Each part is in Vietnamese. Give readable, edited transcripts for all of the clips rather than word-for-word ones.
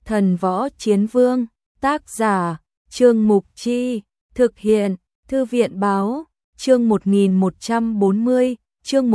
Thần Võ Chiến Vương, tác giả, Trương Mục Chi, thực hiện, Thư viện Báo, chương 1140, chương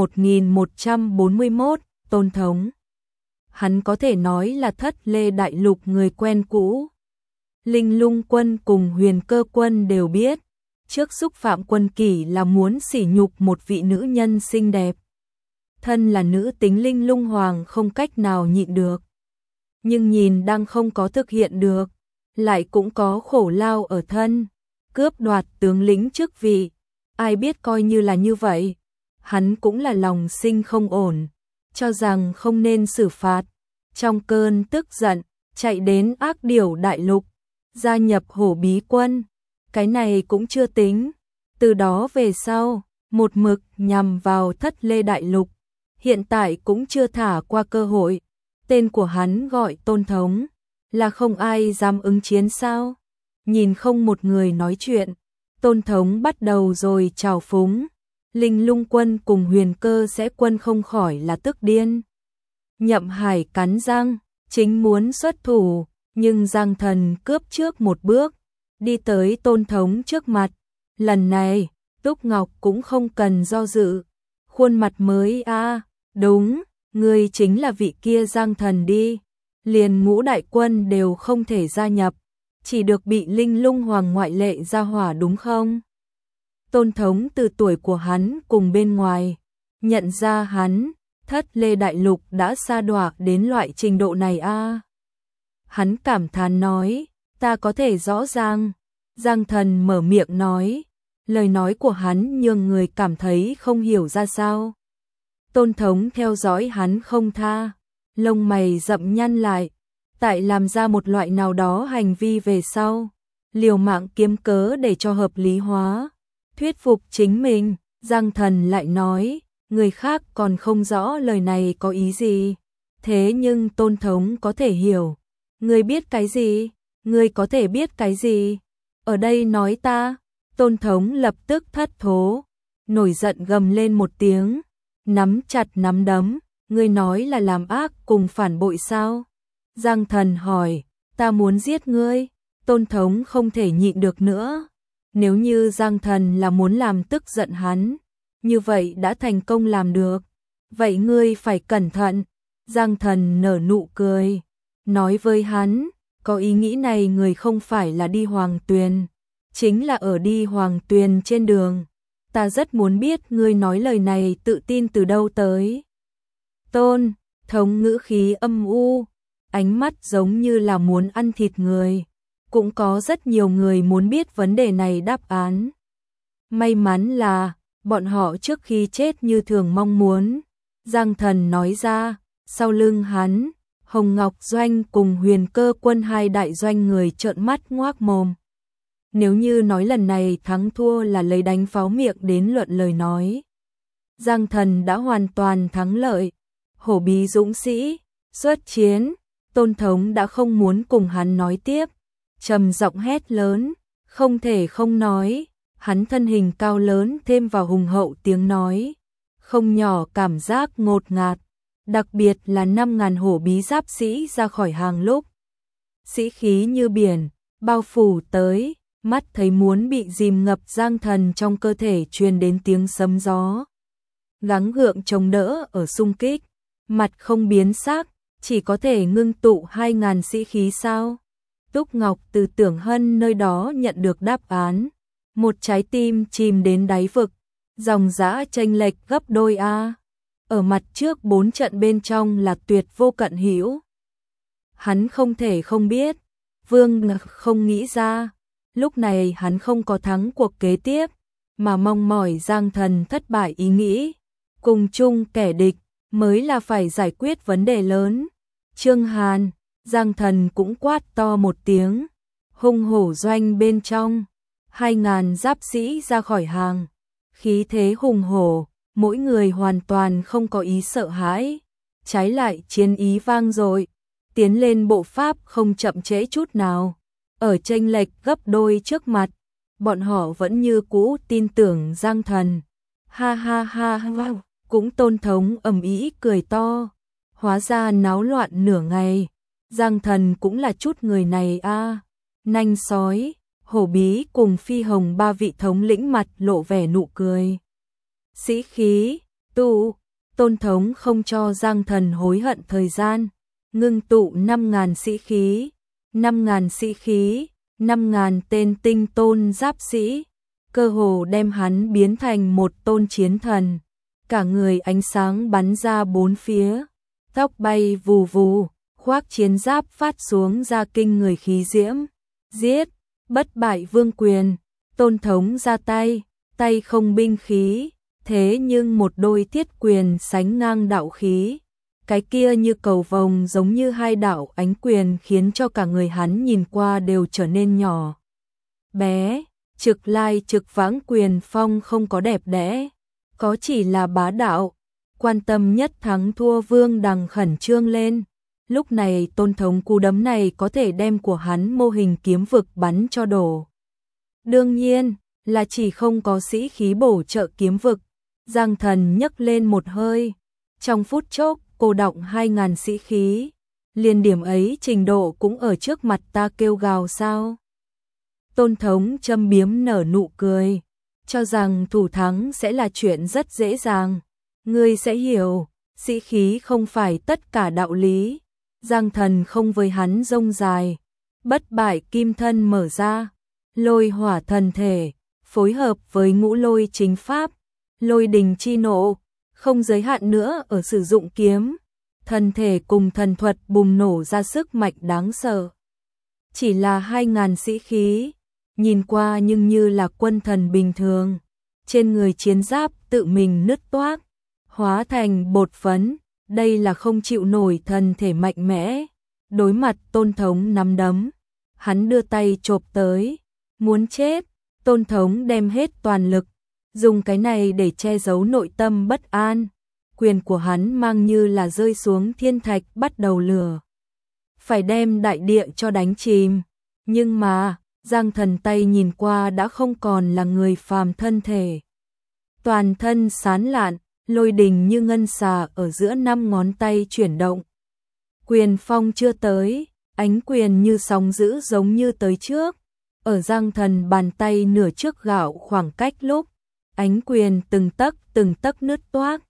1141, Tôn Thống. Hắn có thể nói là Thất Lê Đại Lục người quen cũ. Linh Lung Quân cùng Huyền Cơ Quân đều biết, trước xúc phạm Quân Kỷ là muốn sỉ nhục một vị nữ nhân xinh đẹp. Thân là nữ tính Linh Lung Hoàng không cách nào nhịn được. Nhưng nhìn đang không có thực hiện được, lại cũng có khổ lao ở thân, cướp đoạt tướng lĩnh chức vị, ai biết coi như là như vậy, hắn cũng là lòng sinh không ổn, cho rằng không nên xử phạt, trong cơn tức giận, chạy đến Ác Điểu Đại Lục, gia nhập Hổ Bí Quân, cái này cũng chưa tính, từ đó về sau, một mực nhằm vào Thất Lê Đại Lục, hiện tại cũng chưa thả qua cơ hội. Tên của hắn gọi Tôn Thống, là không ai dám ứng chiến sao? Nhìn không một người nói chuyện, Tôn Thống bắt đầu rồi trào phúng. Linh Lung Quân cùng Huyền Cơ sẽ Quân không khỏi là tức điên. Nhậm Hải cắn răng, chính muốn xuất thủ, nhưng Giang Thần cướp trước một bước, đi tới Tôn Thống trước mặt. Lần này, Túc Ngọc cũng không cần do dự, khuôn mặt mới đúng. Ngươi chính là vị kia Giang Thần đi, liền Ngũ Đại Quân đều không thể gia nhập, chỉ được bị Linh Lung Hoàng ngoại lệ ra hỏa đúng không? Tôn Thống từ tuổi của hắn cùng bên ngoài, nhận ra hắn, Thất Lê Đại Lục đã sa đọa đến loại trình độ này Hắn cảm thán nói, ta có thể rõ ràng. Giang Thần mở miệng nói, lời nói của hắn nhường người cảm thấy không hiểu ra sao. Tôn Thống theo dõi hắn không tha, lông mày rậm nhăn lại, tại làm ra một loại nào đó hành vi về sau, liều mạng kiếm cớ để cho hợp lý hóa, thuyết phục chính mình. Giang Thần lại nói, người khác còn không rõ lời này có ý gì, thế nhưng Tôn Thống có thể hiểu. Ngươi biết cái gì? Ngươi có thể biết cái gì? Ở đây nói ta. Tôn Thống lập tức thất thố, nổi giận gầm lên một tiếng, nắm chặt nắm đấm, ngươi nói là làm ác cùng phản bội sao? Giang Thần hỏi, ta muốn giết ngươi. Tôn Thống không thể nhịn được nữa. Nếu như Giang Thần là muốn làm tức giận hắn, như vậy đã thành công làm được. Vậy ngươi phải cẩn thận. Giang Thần nở nụ cười, nói với hắn, có ý nghĩ này người không phải là đi Hoàng Tuyền, chính là ở đi Hoàng Tuyền trên đường. Ta rất muốn biết ngươi nói lời này tự tin từ đâu tới. Tôn Thống ngữ khí âm u, ánh mắt giống như là muốn ăn thịt người. Cũng có rất nhiều người muốn biết vấn đề này đáp án. May mắn là, bọn họ trước khi chết như thường mong muốn. Giang Thần nói ra, sau lưng hắn, Hồng Ngọc Doanh cùng Huyền Cơ Quân hai đại doanh người trợn mắt ngoác mồm. Nếu như nói lần này thắng thua là lấy đánh pháo miệng đến luận lời nói, Giang Thần đã hoàn toàn thắng lợi. Hổ Bí dũng sĩ, xuất chiến. Tôn Thống đã không muốn cùng hắn nói tiếp, trầm giọng hét lớn, không thể không nói. Hắn thân hình cao lớn thêm vào hùng hậu tiếng nói, không nhỏ cảm giác ngột ngạt, đặc biệt là 5.000 hổ bí giáp sĩ ra khỏi hàng lúc. Sĩ khí như biển, bao phủ tới, mắt thấy muốn bị dìm ngập. Giang Thần trong cơ thể truyền đến tiếng sấm gió. Gắng gượng chống đỡ ở xung kích, mặt không biến sắc, chỉ có thể ngưng tụ 2.000 sĩ khí sao? Túc Ngọc từ Tưởng Hân nơi đó nhận được đáp án, một trái tim chìm đến đáy vực, dòng dã chênh lệch gấp đôi Ở mặt trước 4 trận bên trong là tuyệt vô cận hữu. Hắn không thể không biết, Vương không nghĩ ra, lúc này hắn không có thắng cuộc kế tiếp, mà mong mỏi Giang Thần thất bại ý nghĩ, cùng chung kẻ địch mới là phải giải quyết vấn đề lớn. Trương Hàn, Giang Thần cũng quát to một tiếng, hung hổ doanh bên trong, 2.000 giáp sĩ ra khỏi hàng, khí thế hùng hổ, mỗi người hoàn toàn không có ý sợ hãi, trái lại chiến ý vang dội, tiến lên bộ pháp không chậm trễ chút nào. Ở chênh lệch gấp đôi trước mặt, bọn họ vẫn như cũ tin tưởng Giang Thần. Ha ha ha ha, cũng Tôn Thống ầm ĩ cười to, hóa ra náo loạn nửa ngày, Giang Thần cũng là chút người này a. Nanh sói, Hổ Bí cùng Phi Hồng ba vị thống lĩnh mặt lộ vẻ nụ cười. Sĩ khí, Tôn Thống không cho Giang Thần hối hận thời gian, ngưng tụ 5.000 sĩ khí, 5.000 sĩ khí, 5.000 tên tinh tôn giáp sĩ, cơ hồ đem hắn biến thành một tôn chiến thần. Cả người ánh sáng bắn ra bốn phía, tóc bay vù vù, khoác chiến giáp phát xuống ra kinh người khí diễm. Giết, bất bại vương quyền, Tôn Thống ra tay, tay không binh khí, thế nhưng một đôi thiết quyền sánh ngang đạo khí. Cái kia như cầu vồng giống như hai đạo ánh quyền khiến cho cả người hắn nhìn qua đều trở nên nhỏ bé. Trực lai trực vãng quyền phong không có đẹp đẽ, có chỉ là bá đạo. Quan tâm nhất thắng thua Vương Đằng khẩn trương lên. Lúc này Tôn Thống cú đấm này có thể đem của hắn mô hình kiếm vực bắn cho đổ. Đương nhiên là chỉ không có sĩ khí bổ trợ kiếm vực. Giang Thần nhấc lên một hơi, trong phút chốc cô động 2.000 sĩ khí. Liên điểm ấy trình độ cũng ở trước mặt ta kêu gào sao? Tôn Thống châm biếm nở nụ cười, cho rằng thủ thắng sẽ là chuyện rất dễ dàng. Ngươi sẽ hiểu, sĩ khí không phải tất cả đạo lý. Giang Thần không với hắn rông dài, bất bại kim thân mở ra, lôi hỏa thần thể, phối hợp với ngũ lôi chính pháp, lôi đình chi nộ, không giới hạn nữa ở sử dụng kiếm. Thần thể cùng thần thuật bùng nổ ra sức mạnh đáng sợ. Chỉ là 2.000 sĩ khí, nhìn qua nhưng như là quân thần bình thường. Trên người chiến giáp tự mình nứt toác, hóa thành bột phấn. Đây là không chịu nổi thần thể mạnh mẽ. Đối mặt Tôn Thống nắm đấm, hắn đưa tay chộp tới, muốn chết. Tôn Thống đem hết toàn lực, dùng cái này để che giấu nội tâm bất an. Quyền của hắn mang như là rơi xuống thiên thạch bắt đầu lửa, phải đem đại địa cho đánh chìm. Nhưng mà Giang Thần tay nhìn qua đã không còn là người phàm thân thể, toàn thân sán lạn, lôi đình như ngân xà ở giữa 5 ngón tay chuyển động. Quyền phong chưa tới, ánh quyền như sóng dữ giống như tới trước. Ở Giang Thần bàn tay nửa trước gạo khoảng cách lúc, ánh quyền từng tấc nứt toác.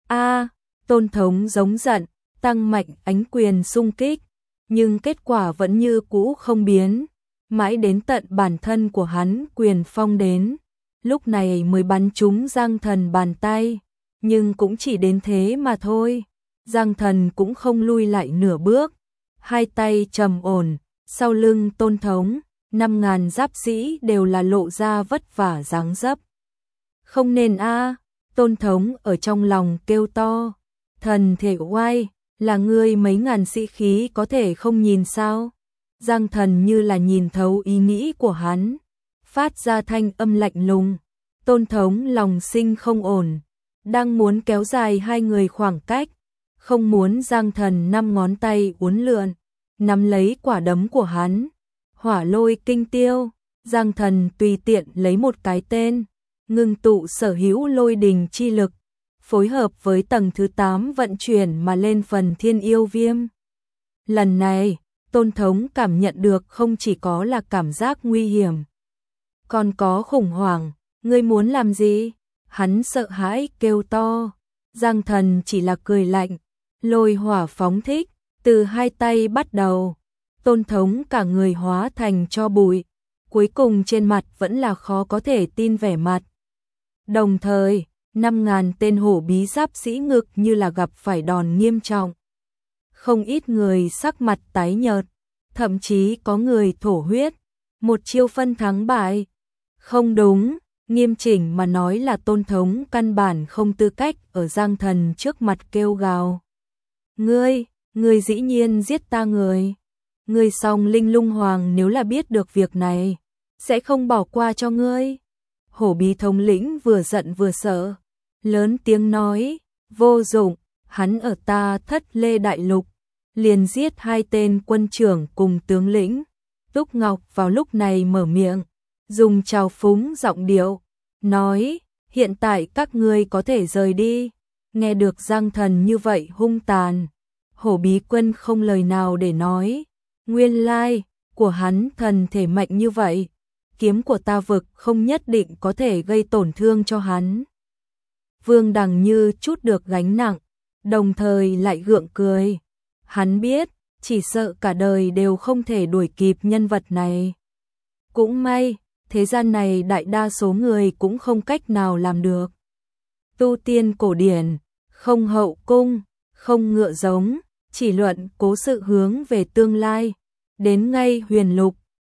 Tôn Thống giống giận, tăng mạnh ánh quyền xung kích, nhưng kết quả vẫn như cũ không biến. Mãi đến tận bản thân của hắn quyền phong đến, lúc này mới bắn trúng Giang Thần bàn tay, nhưng cũng chỉ đến thế mà thôi. Giang Thần cũng không lui lại nửa bước, hai tay trầm ổn, sau lưng Tôn Thống, 5.000 giáp sĩ đều là lộ ra vất vả dáng dấp. Không nên Tôn Thống ở trong lòng kêu to, thần thể oai, là ngươi mấy ngàn sĩ khí có thể không nhìn sao? Giang Thần như là nhìn thấu ý nghĩ của hắn, phát ra thanh âm lạnh lùng. Tôn Thống lòng sinh không ổn, đang muốn kéo dài hai người khoảng cách, không muốn Giang Thần 5 ngón tay uốn lượn, nắm lấy quả đấm của hắn. Hỏa lôi kinh tiêu, Giang Thần tùy tiện lấy một cái tên, ngưng tụ sở hữu lôi đình chi lực, phối hợp với tầng thứ 8 vận chuyển mà lên phần thiên yêu viêm. Lần này, Tôn Thống cảm nhận được không chỉ có là cảm giác nguy hiểm, còn có khủng hoảng. Ngươi muốn làm gì? Hắn sợ hãi kêu to. Giang Thần chỉ là cười lạnh, lôi hỏa phóng thích, từ hai tay bắt đầu. Tôn Thống cả người hóa thành tro bụi, cuối cùng trên mặt vẫn là khó có thể tin vẻ mặt. Đồng thời, 5.000 tên hổ bí giáp sĩ ngực như là gặp phải đòn nghiêm trọng. Không ít người sắc mặt tái nhợt, thậm chí có người thổ huyết. Một chiêu phân thắng bại. Không đúng, nghiêm chỉnh mà nói là Tôn Thống căn bản không tư cách ở Giang Thần trước mặt kêu gào. Ngươi dĩ nhiên giết ta người. Ngươi Song Linh Lung Hoàng nếu là biết được việc này, sẽ không bỏ qua cho ngươi. Hổ bí thống lĩnh vừa giận vừa sợ, lớn tiếng nói, vô dụng, hắn ở ta Thất Lê Đại Lục, liền giết 2 tên quân trưởng cùng tướng lĩnh. Túc Ngọc vào lúc này mở miệng, dùng trào phúng giọng điệu, nói, hiện tại các ngươi có thể rời đi. Nghe được Giang Thần như vậy hung tàn, Hổ Bí Quân không lời nào để nói, nguyên lai của hắn thần thể mạnh như vậy, kiếm của ta vực không nhất định có thể gây tổn thương cho hắn. Vương Đằng như chút được gánh nặng, đồng thời lại gượng cười. Hắn biết, chỉ sợ cả đời đều không thể đuổi kịp nhân vật này. Cũng may, thế gian này đại đa số người cũng không cách nào làm được. Tu tiên cổ điển, không hậu cung, không ngựa giống, chỉ luận cố sự hướng về tương lai. Đến ngay huyền lục,